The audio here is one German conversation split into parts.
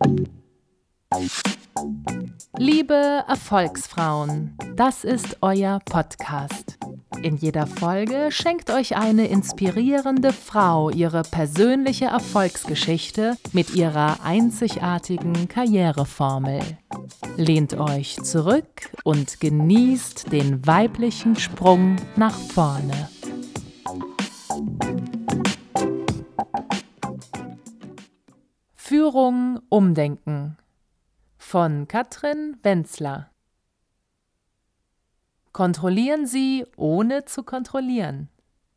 Liebe Erfolgsfrauen, das ist euer Podcast. In jeder Folge schenkt euch eine inspirierende Frau ihre persönliche Erfolgsgeschichte mit ihrer einzigartigen Karriereformel. Lehnt euch zurück und genießt den weiblichen Sprung nach vorne. Führung umdenken von Katrin Wenzler. Kontrollieren Sie, ohne zu kontrollieren.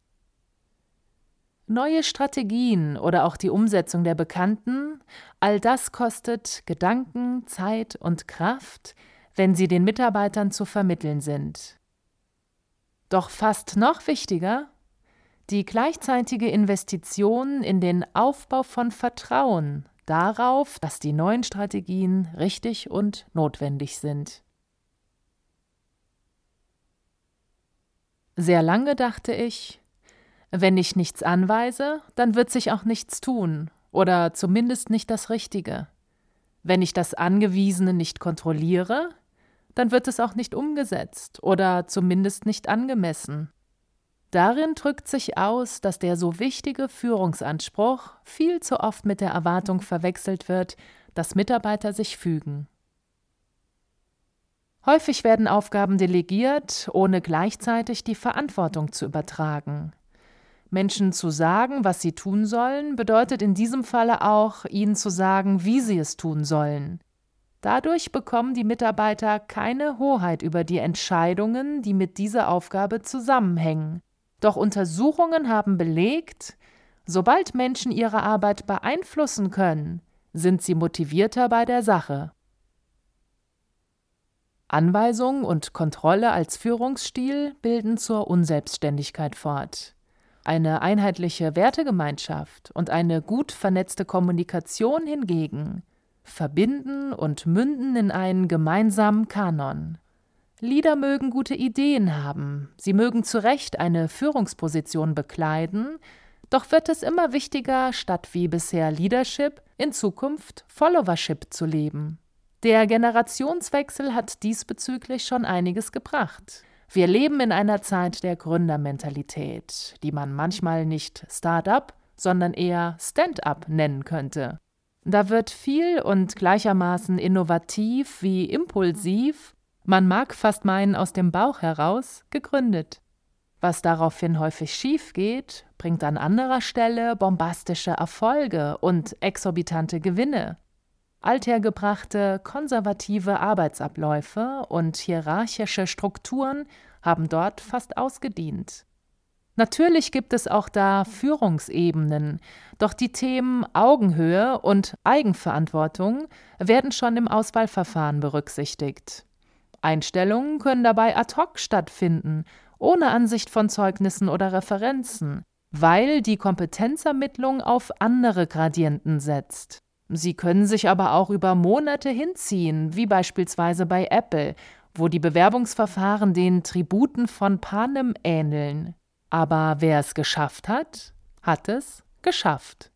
Neue Strategien oder auch die Umsetzung der bekannten, all das kostet Gedanken, Zeit und Kraft, wenn sie den Mitarbeitern zu vermitteln sind. Doch fast noch wichtiger, die gleichzeitige Investition in den Aufbau von Vertrauen darauf, dass die neuen Strategien richtig und notwendig sind. Sehr lange dachte ich, wenn ich nichts anweise, dann wird sich auch nichts tun oder zumindest nicht das Richtige. Wenn ich das Angewiesene nicht kontrolliere, dann wird es auch nicht umgesetzt oder zumindest nicht angemessen. Darin drückt sich aus, dass der so wichtige Führungsanspruch viel zu oft mit der Erwartung verwechselt wird, dass Mitarbeiter sich fügen. Häufig werden Aufgaben delegiert, ohne gleichzeitig die Verantwortung zu übertragen. Menschen zu sagen, was sie tun sollen, bedeutet in diesem Falle auch, ihnen zu sagen, wie sie es tun sollen. Dadurch bekommen die Mitarbeiter keine Hoheit über die Entscheidungen, die mit dieser Aufgabe zusammenhängen. Doch Untersuchungen haben belegt, sobald Menschen ihre Arbeit beeinflussen können, sind sie motivierter bei der Sache. Anweisung und Kontrolle als Führungsstil bilden zur Unselbstständigkeit fort. Eine einheitliche Wertegemeinschaft und eine gut vernetzte Kommunikation hingegen verbinden und münden in einen gemeinsamen Kanon. Leader mögen gute Ideen haben, sie mögen zu Recht eine Führungsposition bekleiden, doch wird es immer wichtiger, statt wie bisher Leadership in Zukunft Followership zu leben. Der Generationswechsel hat diesbezüglich schon einiges gebracht. Wir leben in einer Zeit der Gründermentalität, die man manchmal nicht Start-up, sondern eher Stand-up nennen könnte. Da wird viel und gleichermaßen innovativ wie impulsiv, man mag fast meinen aus dem Bauch heraus, gegründet. Was daraufhin häufig schief geht, bringt an anderer Stelle bombastische Erfolge und exorbitante Gewinne. Althergebrachte, konservative Arbeitsabläufe und hierarchische Strukturen haben dort fast ausgedient. Natürlich gibt es auch da Führungsebenen, doch die Themen Augenhöhe und Eigenverantwortung werden schon im Auswahlverfahren berücksichtigt. Einstellungen können dabei ad hoc stattfinden, ohne Ansicht von Zeugnissen oder Referenzen, weil die Kompetenzermittlung auf andere Gradienten setzt. Sie können sich aber auch über Monate hinziehen, wie beispielsweise bei Apple, wo die Bewerbungsverfahren den Tributen von Panem ähneln. Aber wer es geschafft hat, hat es geschafft.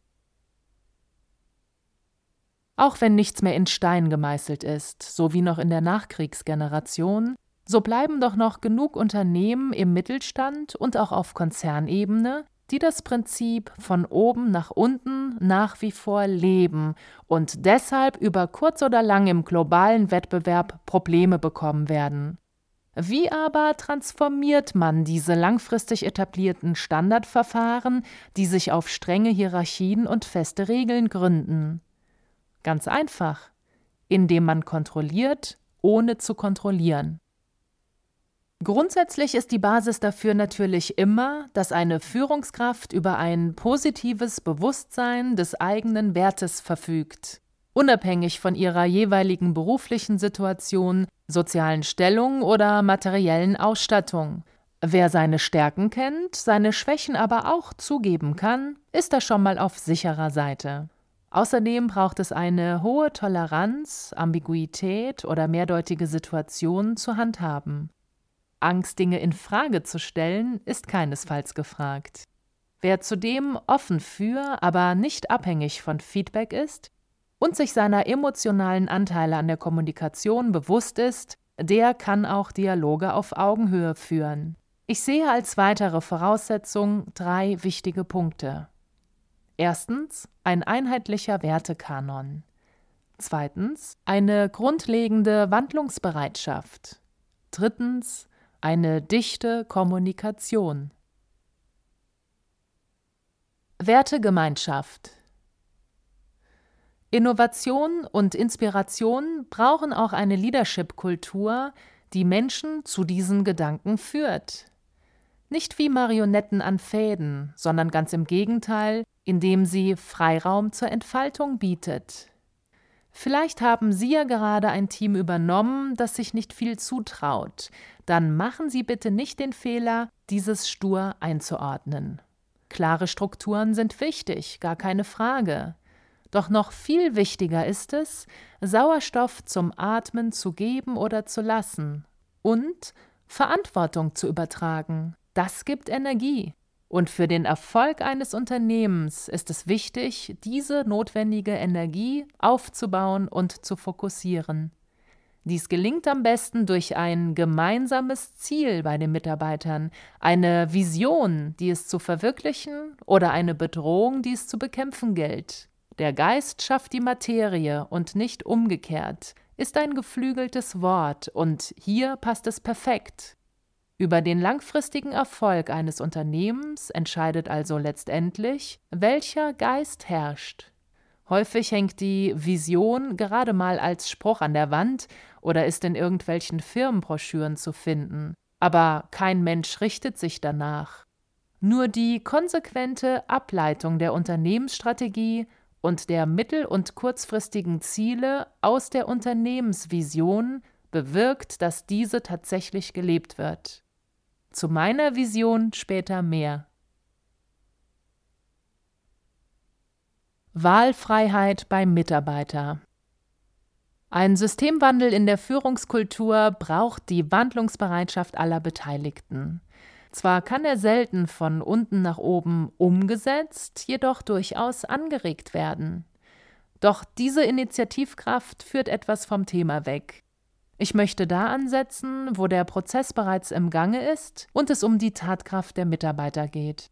Auch wenn nichts mehr in Stein gemeißelt ist, so wie noch in der Nachkriegsgeneration, so bleiben doch noch genug Unternehmen im Mittelstand und auch auf Konzernebene, die das Prinzip von oben nach unten nach wie vor leben und deshalb über kurz oder lang im globalen Wettbewerb Probleme bekommen werden. Wie aber transformiert man diese langfristig etablierten Standardverfahren, die sich auf strenge Hierarchien und feste Regeln gründen? Ganz einfach, indem man kontrolliert, ohne zu kontrollieren. Grundsätzlich ist die Basis dafür natürlich immer, dass eine Führungskraft über ein positives Bewusstsein des eigenen Wertes verfügt, unabhängig von ihrer jeweiligen beruflichen Situation, sozialen Stellung oder materiellen Ausstattung. Wer seine Stärken kennt, seine Schwächen aber auch zugeben kann, ist da schon mal auf sicherer Seite. Außerdem braucht es eine hohe Toleranz, Ambiguität oder mehrdeutige Situationen zu handhaben. Angst, Dinge in Frage zu stellen, ist keinesfalls gefragt. Wer zudem offen für, aber nicht abhängig von Feedback ist, und sich seiner emotionalen Anteile an der Kommunikation bewusst ist, der kann auch Dialoge auf Augenhöhe führen. Ich sehe als weitere Voraussetzung 3 wichtige Punkte. Erstens, ein einheitlicher Wertekanon. Zweitens, eine grundlegende Wandlungsbereitschaft. Drittens, eine dichte Kommunikation. Wertegemeinschaft. Innovation und Inspiration brauchen auch eine Leadership-Kultur, die Menschen zu diesen Gedanken führt. Nicht wie Marionetten an Fäden, sondern ganz im Gegenteil, indem sie Freiraum zur Entfaltung bietet. Vielleicht haben Sie ja gerade ein Team übernommen, das sich nicht viel zutraut. Dann machen Sie bitte nicht den Fehler, dieses stur einzuordnen. Klare Strukturen sind wichtig, gar keine Frage. Doch noch viel wichtiger ist es, Sauerstoff zum Atmen zu geben oder zu lassen und Verantwortung zu übertragen. Das gibt Energie. Und für den Erfolg eines Unternehmens ist es wichtig, diese notwendige Energie aufzubauen und zu fokussieren. Dies gelingt am besten durch ein gemeinsames Ziel bei den Mitarbeitern, eine Vision, die es zu verwirklichen, oder eine Bedrohung, die es zu bekämpfen gilt. Der Geist schafft die Materie und nicht umgekehrt, ist ein geflügeltes Wort und hier passt es perfekt. Über den langfristigen Erfolg eines Unternehmens entscheidet also letztendlich, welcher Geist herrscht. Häufig hängt die Vision gerade mal als Spruch an der Wand oder ist in irgendwelchen Firmenbroschüren zu finden. Aber kein Mensch richtet sich danach. Nur die konsequente Ableitung der Unternehmensstrategie und der mittel- und kurzfristigen Ziele aus der Unternehmensvision bewirkt, dass diese tatsächlich gelebt wird. Zu meiner Vision später mehr. Wahlfreiheit beim Mitarbeiter. Ein Systemwandel in der Führungskultur braucht die Wandlungsbereitschaft aller Beteiligten. Zwar kann er selten von unten nach oben umgesetzt, jedoch durchaus angeregt werden. Doch diese Initiativkraft führt etwas vom Thema weg. Ich möchte da ansetzen, wo der Prozess bereits im Gange ist und es um die Tatkraft der Mitarbeiter geht.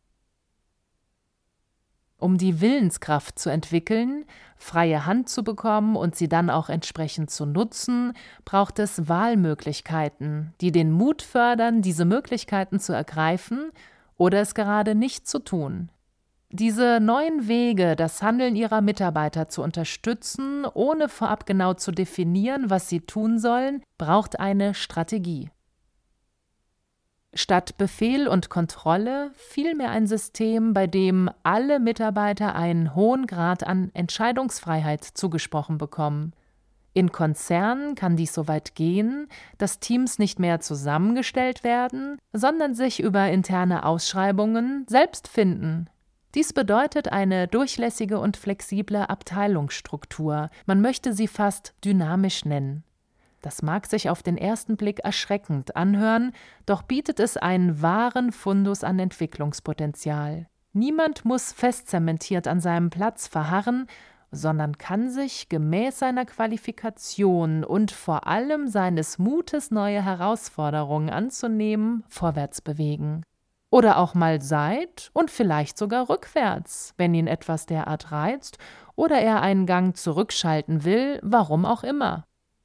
Um die Willenskraft zu entwickeln, freie Hand zu bekommen und sie dann auch entsprechend zu nutzen, braucht es Wahlmöglichkeiten, die den Mut fördern, diese Möglichkeiten zu ergreifen oder es gerade nicht zu tun. Diese neuen Wege, das Handeln ihrer Mitarbeiter zu unterstützen, ohne vorab genau zu definieren, was sie tun sollen, braucht eine Strategie. Statt Befehl und Kontrolle vielmehr ein System, bei dem alle Mitarbeiter einen hohen Grad an Entscheidungsfreiheit zugesprochen bekommen. In Konzernen kann dies so weit gehen, dass Teams nicht mehr zusammengestellt werden, sondern sich über interne Ausschreibungen selbst finden. Dies bedeutet eine durchlässige und flexible Abteilungsstruktur. Man möchte sie fast dynamisch nennen. Das mag sich auf den ersten Blick erschreckend anhören, doch bietet es einen wahren Fundus an Entwicklungspotenzial. Niemand muss festzementiert an seinem Platz verharren, sondern kann sich gemäß seiner Qualifikation und vor allem seines Mutes, neue Herausforderungen anzunehmen, vorwärts bewegen. Oder auch mal seit- und vielleicht sogar rückwärts, wenn ihn etwas derart reizt oder er einen Gang zurückschalten will, warum auch immer.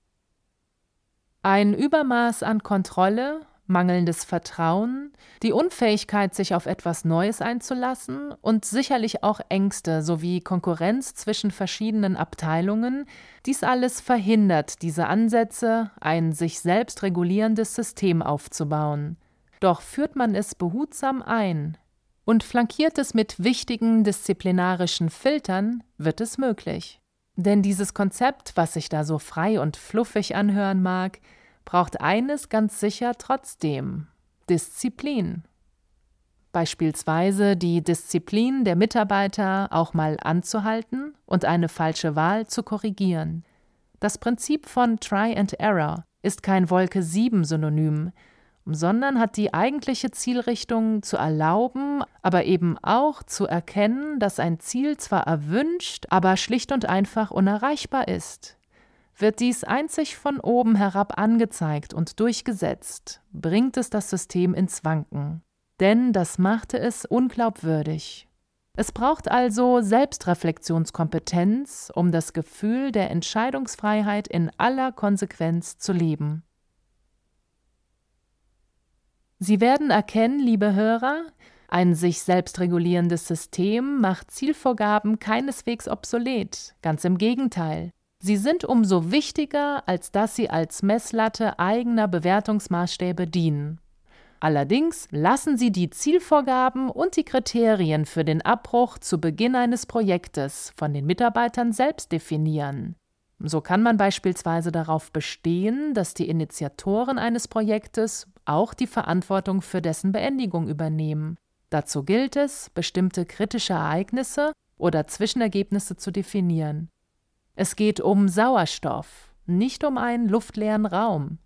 Ein Übermaß an Kontrolle, mangelndes Vertrauen, die Unfähigkeit, sich auf etwas Neues einzulassen und sicherlich auch Ängste sowie Konkurrenz zwischen verschiedenen Abteilungen, dies alles verhindert diese Ansätze, ein sich selbst regulierendes System aufzubauen. Doch führt man es behutsam ein und flankiert es mit wichtigen disziplinarischen Filtern, wird es möglich. Denn dieses Konzept, was sich da so frei und fluffig anhören mag, braucht eines ganz sicher trotzdem: Disziplin. Beispielsweise die Disziplin der Mitarbeiter, auch mal anzuhalten und eine falsche Wahl zu korrigieren. Das Prinzip von Try and Error ist kein Wolke-7-Synonym sondern hat die eigentliche Zielrichtung zu erlauben, aber eben auch zu erkennen, dass ein Ziel zwar erwünscht, aber schlicht und einfach unerreichbar ist. Wird dies einzig von oben herab angezeigt und durchgesetzt, bringt es das System ins Wanken. Denn das machte es unglaubwürdig. Es braucht also Selbstreflexionskompetenz, um das Gefühl der Entscheidungsfreiheit in aller Konsequenz zu leben. Sie werden erkennen, liebe Hörer, ein sich selbst regulierendes System macht Zielvorgaben keineswegs obsolet, ganz im Gegenteil. Sie sind umso wichtiger, als dass sie als Messlatte eigener Bewertungsmaßstäbe dienen. Allerdings lassen Sie die Zielvorgaben und die Kriterien für den Abbruch zu Beginn eines Projektes von den Mitarbeitern selbst definieren. So kann man beispielsweise darauf bestehen, dass die Initiatoren eines Projektes auch die Verantwortung für dessen Beendigung übernehmen. Dazu gilt es, bestimmte kritische Ereignisse oder Zwischenergebnisse zu definieren. Es geht um Sauerstoff, nicht um einen luftleeren Raum.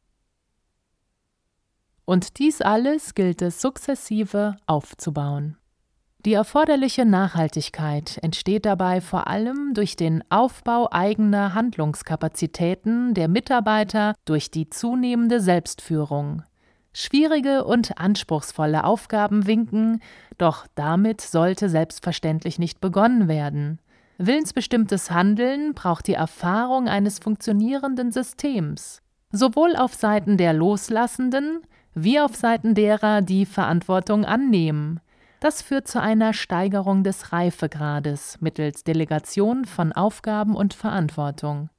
Und dies alles gilt es sukzessive aufzubauen. Die erforderliche Nachhaltigkeit entsteht dabei vor allem durch den Aufbau eigener Handlungskapazitäten der Mitarbeiter durch die zunehmende Selbstführung. Schwierige und anspruchsvolle Aufgaben winken, doch damit sollte selbstverständlich nicht begonnen werden. Willensbestimmtes Handeln braucht die Erfahrung eines funktionierenden Systems, sowohl auf Seiten der Loslassenden wie auf Seiten derer, die Verantwortung annehmen. Das führt zu einer Steigerung des Reifegrades mittels Delegation von Aufgaben und Verantwortung.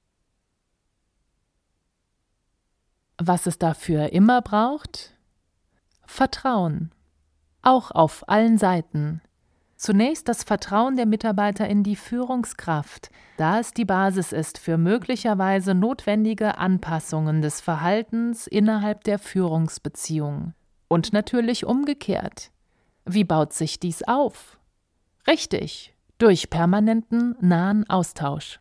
Was es dafür immer braucht? Vertrauen. Auch auf allen Seiten. Zunächst das Vertrauen der Mitarbeiter in die Führungskraft, da es die Basis ist für möglicherweise notwendige Anpassungen des Verhaltens innerhalb der Führungsbeziehung. Und natürlich umgekehrt. Wie baut sich dies auf? Richtig, durch permanenten, nahen Austausch.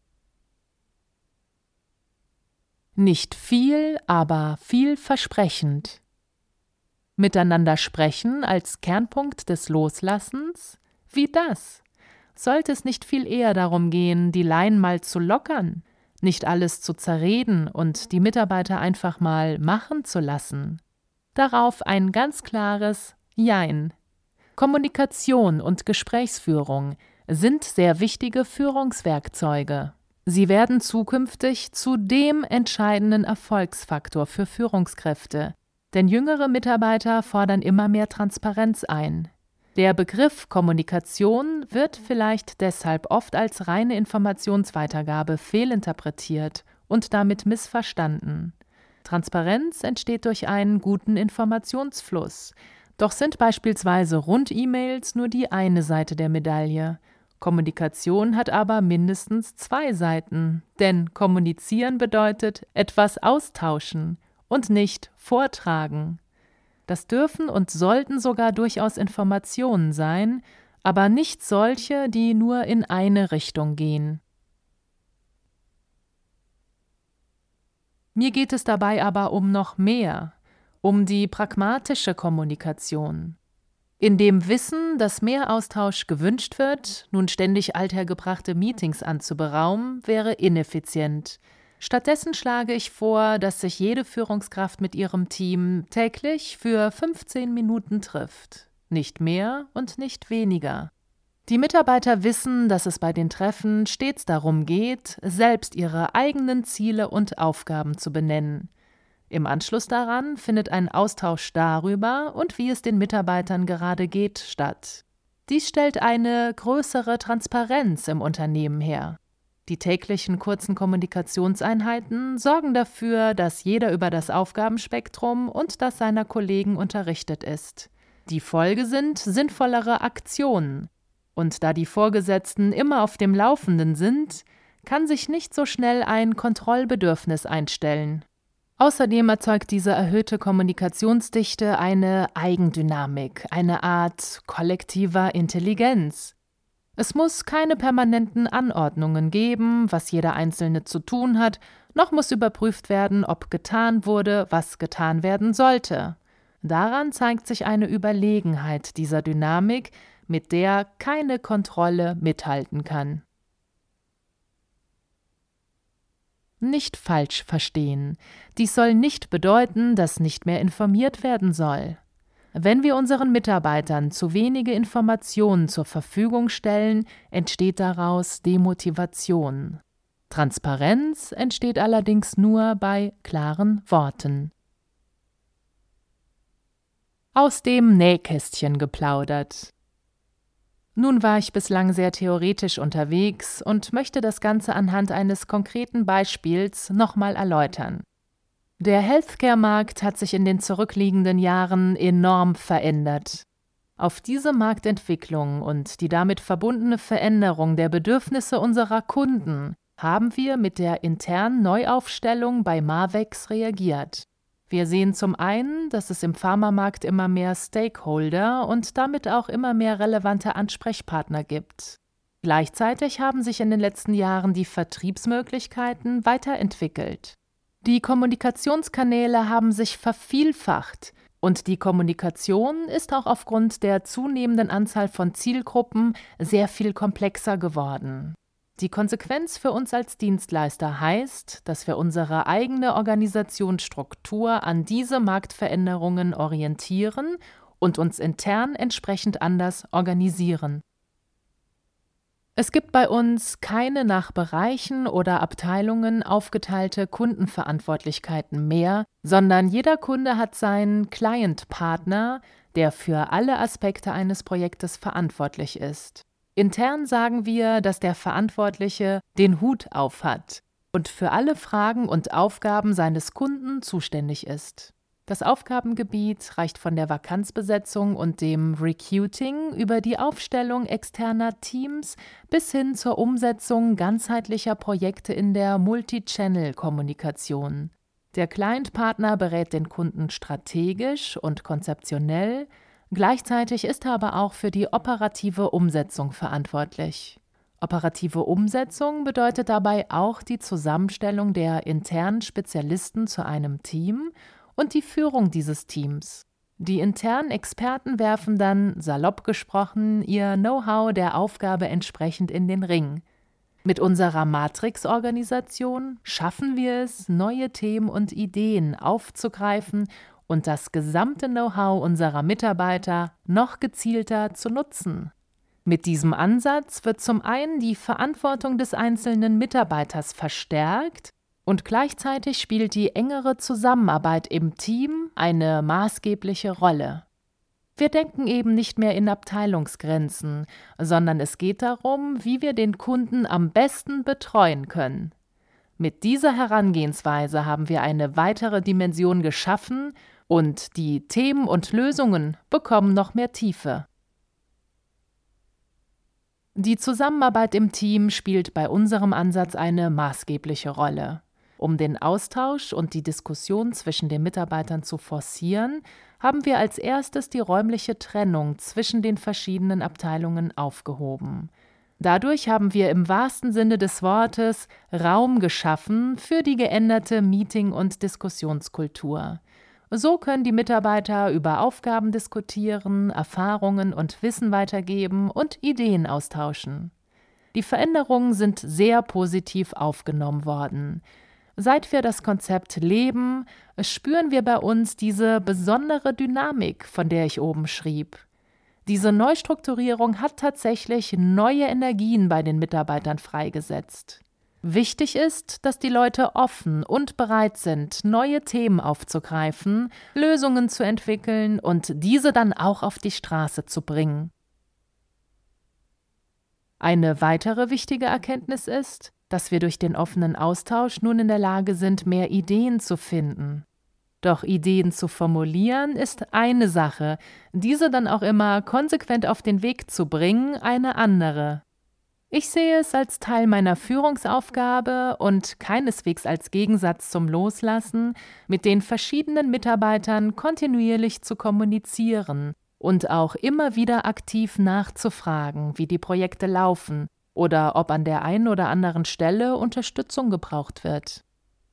Nicht viel, aber vielversprechend. Miteinander sprechen als Kernpunkt des Loslassens? Wie das? Sollte es nicht viel eher darum gehen, die Leinen mal zu lockern, nicht alles zu zerreden und die Mitarbeiter einfach mal machen zu lassen? Darauf ein ganz klares Jein. Kommunikation und Gesprächsführung sind sehr wichtige Führungswerkzeuge. Sie werden zukünftig zu dem entscheidenden Erfolgsfaktor für Führungskräfte, denn jüngere Mitarbeiter fordern immer mehr Transparenz ein. Der Begriff Kommunikation wird vielleicht deshalb oft als reine Informationsweitergabe fehlinterpretiert und damit missverstanden. Transparenz entsteht durch einen guten Informationsfluss. Doch sind beispielsweise Rund-E-Mails nur die eine Seite der Medaille. Kommunikation hat aber mindestens zwei Seiten, denn kommunizieren bedeutet etwas austauschen und nicht vortragen. Das dürfen und sollten sogar durchaus Informationen sein, aber nicht solche, die nur in eine Richtung gehen. Mir geht es dabei aber um noch mehr, um die pragmatische Kommunikation. In dem Wissen, dass mehr Austausch gewünscht wird, nun ständig althergebrachte Meetings anzuberaumen, wäre ineffizient. Stattdessen schlage ich vor, dass sich jede Führungskraft mit ihrem Team täglich für 15 Minuten trifft. Nicht mehr und nicht weniger. Die Mitarbeiter wissen, dass es bei den Treffen stets darum geht, selbst ihre eigenen Ziele und Aufgaben zu benennen. Im Anschluss daran findet ein Austausch darüber und wie es den Mitarbeitern gerade geht, statt. Dies stellt eine größere Transparenz im Unternehmen her. Die täglichen kurzen Kommunikationseinheiten sorgen dafür, dass jeder über das Aufgabenspektrum und das seiner Kollegen unterrichtet ist. Die Folge sind sinnvollere Aktionen. Und da die Vorgesetzten immer auf dem Laufenden sind, kann sich nicht so schnell ein Kontrollbedürfnis einstellen. Außerdem erzeugt diese erhöhte Kommunikationsdichte eine Eigendynamik, eine Art kollektiver Intelligenz. Es muss keine permanenten Anordnungen geben, was jeder Einzelne zu tun hat, noch muss überprüft werden, ob getan wurde, was getan werden sollte. Daran zeigt sich eine Überlegenheit dieser Dynamik, mit der keine Kontrolle mithalten kann. Nicht falsch verstehen. Dies soll nicht bedeuten, dass nicht mehr informiert werden soll. Wenn wir unseren Mitarbeitern zu wenige Informationen zur Verfügung stellen, entsteht daraus Demotivation. Transparenz entsteht allerdings nur bei klaren Worten. Aus dem Nähkästchen geplaudert. Nun war ich bislang sehr theoretisch unterwegs und möchte das Ganze anhand eines konkreten Beispiels nochmal erläutern. Der Healthcare-Markt hat sich in den zurückliegenden Jahren enorm verändert. Auf diese Marktentwicklung und die damit verbundene Veränderung der Bedürfnisse unserer Kunden haben wir mit der internen Neuaufstellung bei Marvex reagiert. Wir sehen zum einen, dass es im Pharmamarkt immer mehr Stakeholder und damit auch immer mehr relevante Ansprechpartner gibt. Gleichzeitig haben sich in den letzten Jahren die Vertriebsmöglichkeiten weiterentwickelt. Die Kommunikationskanäle haben sich vervielfacht und die Kommunikation ist auch aufgrund der zunehmenden Anzahl von Zielgruppen sehr viel komplexer geworden. Die Konsequenz für uns als Dienstleister heißt, dass wir unsere eigene Organisationsstruktur an diese Marktveränderungen orientieren und uns intern entsprechend anders organisieren. Es gibt bei uns keine nach Bereichen oder Abteilungen aufgeteilte Kundenverantwortlichkeiten mehr, sondern jeder Kunde hat seinen Client-Partner, der für alle Aspekte eines Projektes verantwortlich ist. Intern sagen wir, dass der Verantwortliche den Hut aufhat und für alle Fragen und Aufgaben seines Kunden zuständig ist. Das Aufgabengebiet reicht von der Vakanzbesetzung und dem Recruiting über die Aufstellung externer Teams bis hin zur Umsetzung ganzheitlicher Projekte in der Multi-Channel-Kommunikation. Der Client-Partner berät den Kunden strategisch und konzeptionell, gleichzeitig ist er aber auch für die operative Umsetzung verantwortlich. Operative Umsetzung bedeutet dabei auch die Zusammenstellung der internen Spezialisten zu einem Team und die Führung dieses Teams. Die internen Experten werfen dann, salopp gesprochen, ihr Know-how der Aufgabe entsprechend in den Ring. Mit unserer Matrix-Organisation schaffen wir es, neue Themen und Ideen aufzugreifen und das gesamte Know-how unserer Mitarbeiter noch gezielter zu nutzen. Mit diesem Ansatz wird zum einen die Verantwortung des einzelnen Mitarbeiters verstärkt und gleichzeitig spielt die engere Zusammenarbeit im Team eine maßgebliche Rolle. Wir denken eben nicht mehr in Abteilungsgrenzen, sondern es geht darum, wie wir den Kunden am besten betreuen können. Mit dieser Herangehensweise haben wir eine weitere Dimension geschaffen und die Themen und Lösungen bekommen noch mehr Tiefe. Die Zusammenarbeit im Team spielt bei unserem Ansatz eine maßgebliche Rolle. Um den Austausch und die Diskussion zwischen den Mitarbeitern zu forcieren, haben wir als erstes die räumliche Trennung zwischen den verschiedenen Abteilungen aufgehoben. Dadurch haben wir im wahrsten Sinne des Wortes Raum geschaffen für die geänderte Meeting- und Diskussionskultur. So können die Mitarbeiter über Aufgaben diskutieren, Erfahrungen und Wissen weitergeben und Ideen austauschen. Die Veränderungen sind sehr positiv aufgenommen worden. Seit wir das Konzept leben, spüren wir bei uns diese besondere Dynamik, von der ich oben schrieb. Diese Neustrukturierung hat tatsächlich neue Energien bei den Mitarbeitern freigesetzt. Wichtig ist, dass die Leute offen und bereit sind, neue Themen aufzugreifen, Lösungen zu entwickeln und diese dann auch auf die Straße zu bringen. Eine weitere wichtige Erkenntnis ist, dass wir durch den offenen Austausch nun in der Lage sind, mehr Ideen zu finden. Doch Ideen zu formulieren ist eine Sache, diese dann auch immer konsequent auf den Weg zu bringen, eine andere. Ich sehe es als Teil meiner Führungsaufgabe und keineswegs als Gegensatz zum Loslassen, mit den verschiedenen Mitarbeitern kontinuierlich zu kommunizieren und auch immer wieder aktiv nachzufragen, wie die Projekte laufen oder ob an der einen oder anderen Stelle Unterstützung gebraucht wird.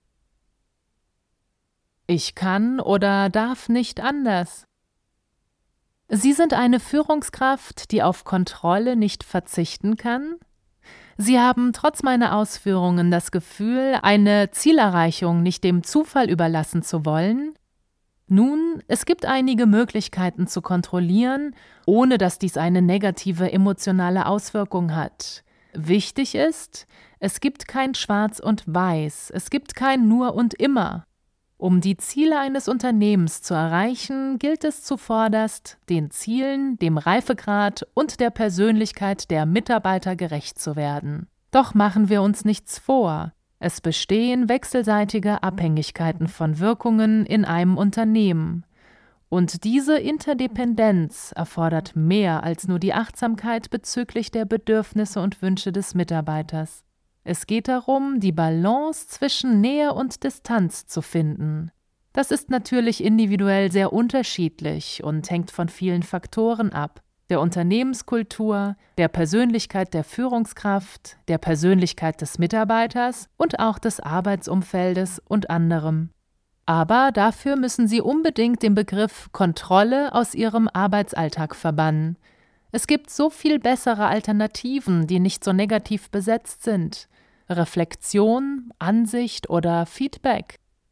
Ich kann oder darf nicht anders. Sie sind eine Führungskraft, die auf Kontrolle nicht verzichten kann. Sie haben trotz meiner Ausführungen das Gefühl, eine Zielerreichung nicht dem Zufall überlassen zu wollen. Nun, es gibt einige Möglichkeiten zu kontrollieren, ohne dass dies eine negative emotionale Auswirkung hat. Wichtig ist, es gibt kein Schwarz und Weiß, es gibt kein Nur und Immer. Um die Ziele eines Unternehmens zu erreichen, gilt es zuvorderst, den Zielen, dem Reifegrad und der Persönlichkeit der Mitarbeiter gerecht zu werden. Doch machen wir uns nichts vor. Es bestehen wechselseitige Abhängigkeiten von Wirkungen in einem Unternehmen. Und diese Interdependenz erfordert mehr als nur die Achtsamkeit bezüglich der Bedürfnisse und Wünsche des Mitarbeiters. Es geht darum, die Balance zwischen Nähe und Distanz zu finden. Das ist natürlich individuell sehr unterschiedlich und hängt von vielen Faktoren ab: der Unternehmenskultur, der Persönlichkeit der Führungskraft, der Persönlichkeit des Mitarbeiters und auch des Arbeitsumfeldes und anderem. Aber dafür müssen Sie unbedingt den Begriff Kontrolle aus Ihrem Arbeitsalltag verbannen. Es gibt so viel bessere Alternativen, die nicht so negativ besetzt sind. Reflexion, Ansicht oder Feedback.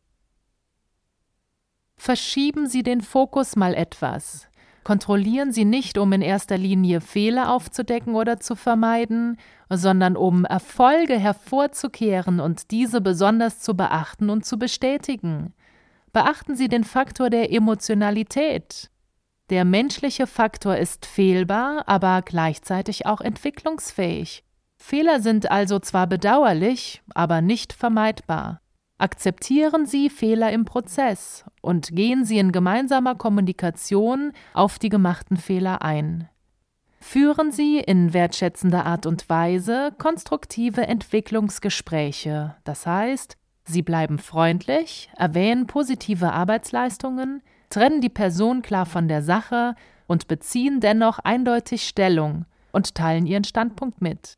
Verschieben Sie den Fokus mal etwas. Kontrollieren Sie nicht, um in erster Linie Fehler aufzudecken oder zu vermeiden, sondern um Erfolge hervorzukehren und diese besonders zu beachten und zu bestätigen. Beachten Sie den Faktor der Emotionalität. Der menschliche Faktor ist fehlbar, aber gleichzeitig auch entwicklungsfähig. Fehler sind also zwar bedauerlich, aber nicht vermeidbar. Akzeptieren Sie Fehler im Prozess und gehen Sie in gemeinsamer Kommunikation auf die gemachten Fehler ein. Führen Sie in wertschätzender Art und Weise konstruktive Entwicklungsgespräche, das heißt, Sie bleiben freundlich, erwähnen positive Arbeitsleistungen, trennen die Person klar von der Sache und beziehen dennoch eindeutig Stellung und teilen Ihren Standpunkt mit.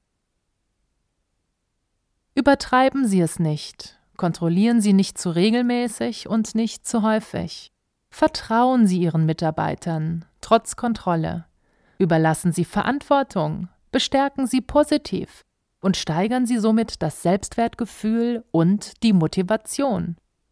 Übertreiben Sie es nicht, kontrollieren Sie nicht zu regelmäßig und nicht zu häufig. Vertrauen Sie Ihren Mitarbeitern, trotz Kontrolle. Überlassen Sie Verantwortung, bestärken Sie positiv und steigern Sie somit das Selbstwertgefühl und die Motivation.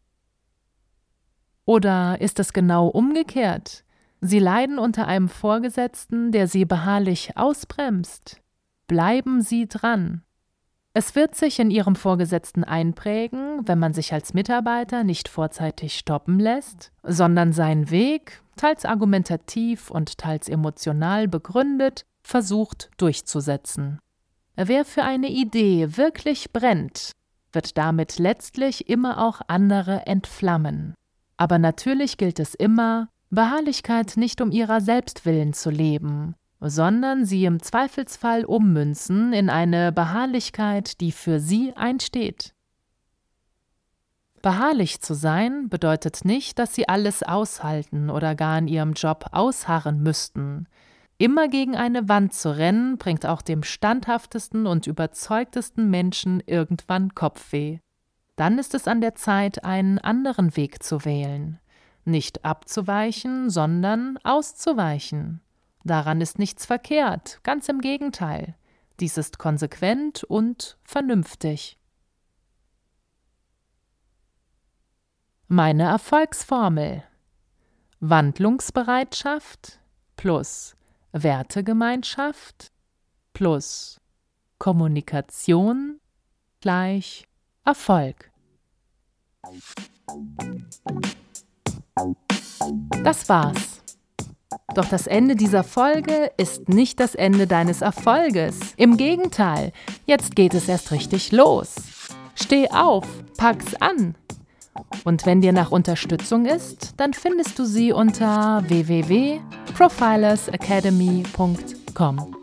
Oder ist es genau umgekehrt? Sie leiden unter einem Vorgesetzten, der Sie beharrlich ausbremst. Bleiben Sie dran. Es wird sich in Ihrem Vorgesetzten einprägen, wenn man sich als Mitarbeiter nicht vorzeitig stoppen lässt, sondern seinen Weg, teils argumentativ und teils emotional begründet, versucht durchzusetzen. Wer für eine Idee wirklich brennt, wird damit letztlich immer auch andere entflammen. Aber natürlich gilt es immer, Beharrlichkeit nicht um ihrer selbst willen zu leben, sondern sie im Zweifelsfall ummünzen in eine Beharrlichkeit, die für sie einsteht. Beharrlich zu sein bedeutet nicht, dass sie alles aushalten oder gar in ihrem Job ausharren müssten. Immer gegen eine Wand zu rennen, bringt auch dem standhaftesten und überzeugtesten Menschen irgendwann Kopfweh. Dann ist es an der Zeit, einen anderen Weg zu wählen. Nicht abzuweichen, sondern auszuweichen. Daran ist nichts verkehrt, ganz im Gegenteil. Dies ist konsequent und vernünftig. Meine Erfolgsformel: Wandlungsbereitschaft plus Wertegemeinschaft plus Kommunikation gleich Erfolg. Das war's. Doch das Ende dieser Folge ist nicht das Ende deines Erfolges. Im Gegenteil, jetzt geht es erst richtig los. Steh auf, pack's an. Und wenn dir nach Unterstützung ist, dann findest du sie unter www.profilersacademy.com.